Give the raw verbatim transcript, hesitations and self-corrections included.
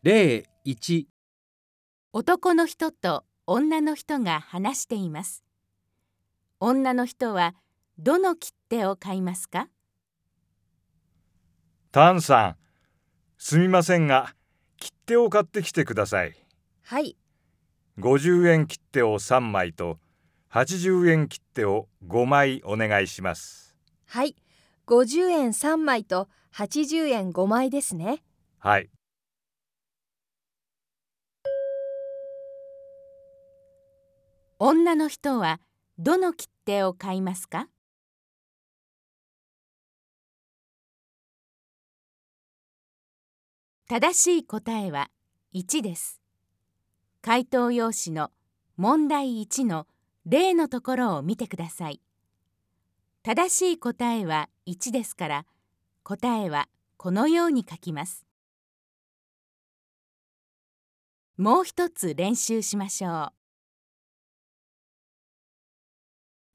例いち、 男の人と女の人が話しています。女の人はどの切手を買いますか？ タンさん、すみませんが、切手を買ってきてください。 はい。 ごじゅうえん切手をさんまいと、はちじゅうえん切手をごまいお願いします。 はい。ごじゅうえんさんまいとはちじゅうえんごまいですね。 はい。 女の人はどの切手を買いますか？正しい答えはいちです。回答用紙の問題いちの例のところを見てください。正しい答えはいちですから、答えはこのように書きます。もう一つ練習しましょう。